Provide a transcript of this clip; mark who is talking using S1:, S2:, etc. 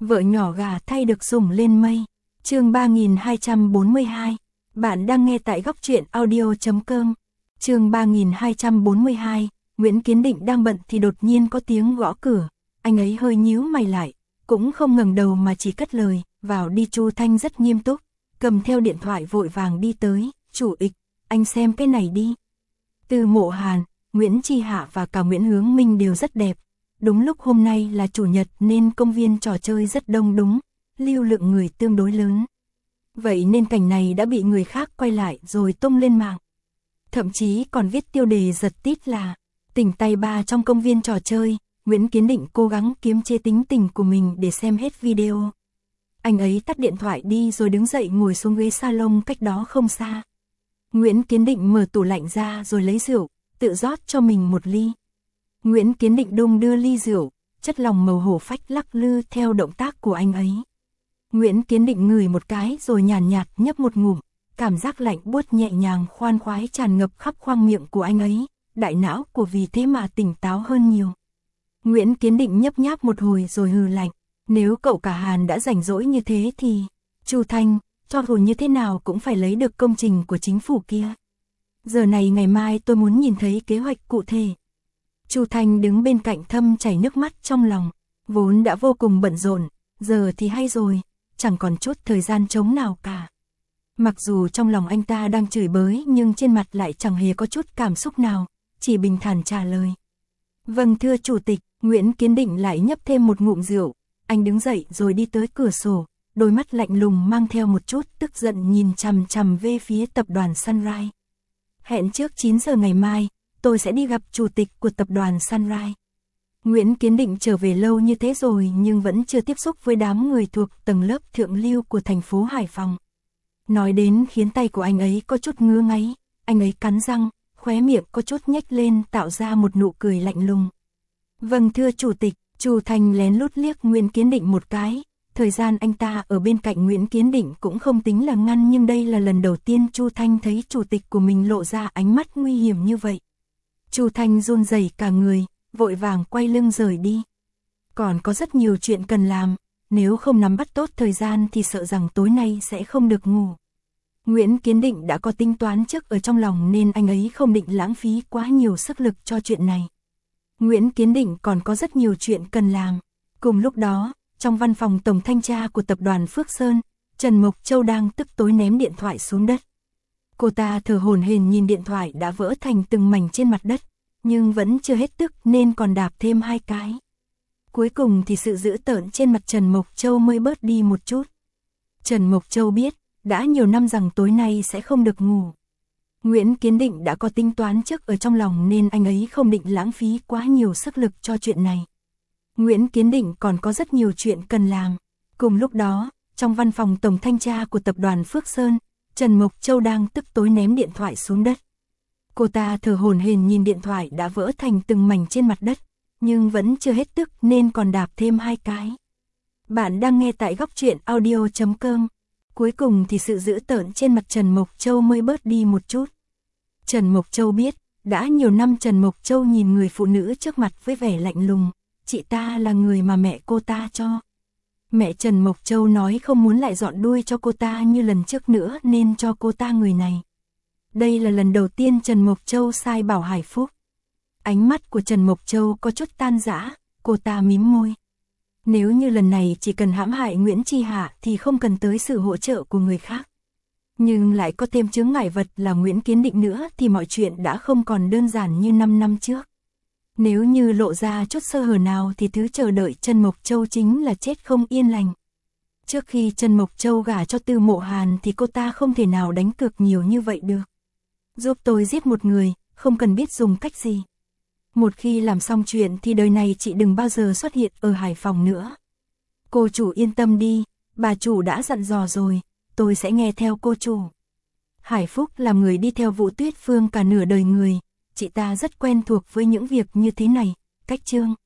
S1: Vợ nhỏ gà thay được sủng lên mây. Chương 3242. Bạn đang nghe tại góc truyện audio.com. Chương 3242. Nguyễn Kiến Định đang bận thì đột nhiên có tiếng gõ cửa. Anh ấy hơi nhíu mày lại, cũng không ngẩng đầu mà chỉ cất lời, vào đi. Chu Thanh rất nghiêm túc, cầm theo điện thoại vội vàng đi tới. Chủ ịch, anh xem cái này đi. Từ Mộ Hàn, Nguyễn Chi Hạ và cả Nguyễn Hướng Minh đều rất đẹp. Đúng lúc hôm nay là chủ nhật nên công viên trò chơi rất đông đúng, lưu lượng người tương đối lớn. Vậy nên cảnh này đã bị người khác quay lại rồi tung lên mạng. Thậm chí còn viết tiêu đề giật tít là tỉnh tay ba trong công viên trò chơi. Nguyễn Kiến Định cố gắng kiềm chế tính tình của mình để xem hết video. Anh ấy tắt điện thoại đi rồi đứng dậy ngồi xuống ghế salon cách đó không xa. Nguyễn Kiến Định mở tủ lạnh ra rồi lấy rượu, tự rót cho mình một ly. Nguyễn Kiến Định đung đưa ly rượu, chất lỏng màu hổ phách lắc lư theo động tác của anh ấy. Nguyễn Kiến Định ngửi một cái rồi nhàn nhạt nhấp một ngụm, cảm giác lạnh buốt nhẹ nhàng khoan khoái tràn ngập khắp khoang miệng của anh ấy, đại não của vì thế mà tỉnh táo hơn nhiều. Nguyễn Kiến Định nhấp nháp một hồi rồi hừ lạnh, nếu cậu cả Hàn đã rảnh rỗi như thế thì, Chu Thanh, cho dù như thế nào cũng phải lấy được công trình của chính phủ kia. Giờ này ngày mai tôi muốn nhìn thấy kế hoạch cụ thể. Chu Thanh đứng bên cạnh thâm chảy nước mắt trong lòng, vốn đã vô cùng bận rộn, giờ thì hay rồi, chẳng còn chút thời gian trống nào cả. Mặc dù trong lòng anh ta đang chửi bới nhưng trên mặt lại chẳng hề có chút cảm xúc nào, chỉ bình thản trả lời. Vâng thưa chủ tịch. Nguyễn Kiến Định lại nhấp thêm một ngụm rượu, anh đứng dậy rồi đi tới cửa sổ, đôi mắt lạnh lùng mang theo một chút tức giận nhìn chằm chằm về phía tập đoàn Sunrise. Hẹn trước 9 giờ ngày mai, tôi sẽ đi gặp chủ tịch của tập đoàn Sunrise. Nguyễn Kiến Định trở về lâu như thế rồi nhưng vẫn chưa tiếp xúc với đám người thuộc tầng lớp thượng lưu của thành phố Hải Phòng. Nói đến khiến tay của anh ấy có chút ngứa ngáy, anh ấy cắn răng, khóe miệng có chút nhếch lên tạo ra một nụ cười lạnh lùng. Vâng thưa chủ tịch. Chu Thanh lén lút liếc Nguyễn Kiến Định một cái, thời gian anh ta ở bên cạnh Nguyễn Kiến Định cũng không tính là ngắn nhưng đây là lần đầu tiên Chu Thanh thấy chủ tịch của mình lộ ra ánh mắt nguy hiểm như vậy. Chu Thanh run rẩy cả người, vội vàng quay lưng rời đi. Còn có rất nhiều chuyện cần làm, nếu không nắm bắt tốt thời gian thì sợ rằng tối nay sẽ không được ngủ. Nguyễn Kiến Định đã có tính toán trước ở trong lòng nên anh ấy không định lãng phí quá nhiều sức lực cho chuyện này. Nguyễn Kiến Định còn có rất nhiều chuyện cần làm. Cùng lúc đó, trong văn phòng tổng thanh tra của tập đoàn Phước Sơn, Trần Mộc Châu đang tức tối ném điện thoại xuống đất. Cô ta thở hổn hển nhìn điện thoại đã vỡ thành từng mảnh trên mặt đất, nhưng vẫn chưa hết tức nên còn đạp thêm 2 cái. Cuối cùng thì sự dữ tợn trên mặt Trần Mộc Châu mới bớt đi một chút. Trần Mộc Châu biết, đã nhiều năm rằng tối nay sẽ không được ngủ. Nguyễn Kiến Định đã có tính toán trước ở trong lòng nên anh ấy không định lãng phí quá nhiều sức lực cho chuyện này. Nguyễn Kiến Định còn có rất nhiều chuyện cần làm. Cùng lúc đó, trong văn phòng tổng thanh tra của tập đoàn Phước Sơn, Trần Mộc Châu đang tức tối ném điện thoại xuống đất. Cô ta thở hổn hển nhìn điện thoại đã vỡ thành từng mảnh trên mặt đất, nhưng vẫn chưa hết tức nên còn đạp thêm 2 cái. Bạn đang nghe tại góc truyện audio.com. Cuối cùng thì sự dữ tợn trên mặt Trần Mộc Châu mới bớt đi một chút. Trần Mộc Châu biết, đã nhiều năm Trần Mộc Châu nhìn người phụ nữ trước mặt với vẻ lạnh lùng, chị ta là người mà mẹ cô ta cho. Mẹ Trần Mộc Châu nói không muốn lại dọn đuôi cho cô ta như lần trước nữa nên cho cô ta người này. Đây là lần đầu tiên Trần Mộc Châu sai bảo Hải Phúc. Ánh mắt của Trần Mộc Châu có chút tan rã, cô ta mím môi. Nếu như lần này chỉ cần hãm hại Nguyễn Chi Hạ thì không cần tới sự hỗ trợ của người khác. Nhưng lại có thêm chướng ngại vật là Nguyễn Kiến Định nữa thì mọi chuyện đã không còn đơn giản như 5 năm trước. Nếu như lộ ra chút sơ hở nào thì thứ chờ đợi Trần Mộc Châu chính là chết không yên lành. Trước khi Trần Mộc Châu gả cho Từ Mộ Hàn thì cô ta không thể nào đánh cược nhiều như vậy được. Giúp tôi giết một người, không cần biết dùng cách gì. Một khi làm xong chuyện thì đời này chị đừng bao giờ xuất hiện ở Hải Phòng nữa. Cô chủ yên tâm đi, bà chủ đã dặn dò rồi, tôi sẽ nghe theo cô chủ. Hải Phúc là người đi theo Vũ Tuyết Phương cả nửa đời người, chị ta rất quen thuộc với những việc như thế này, cách chương.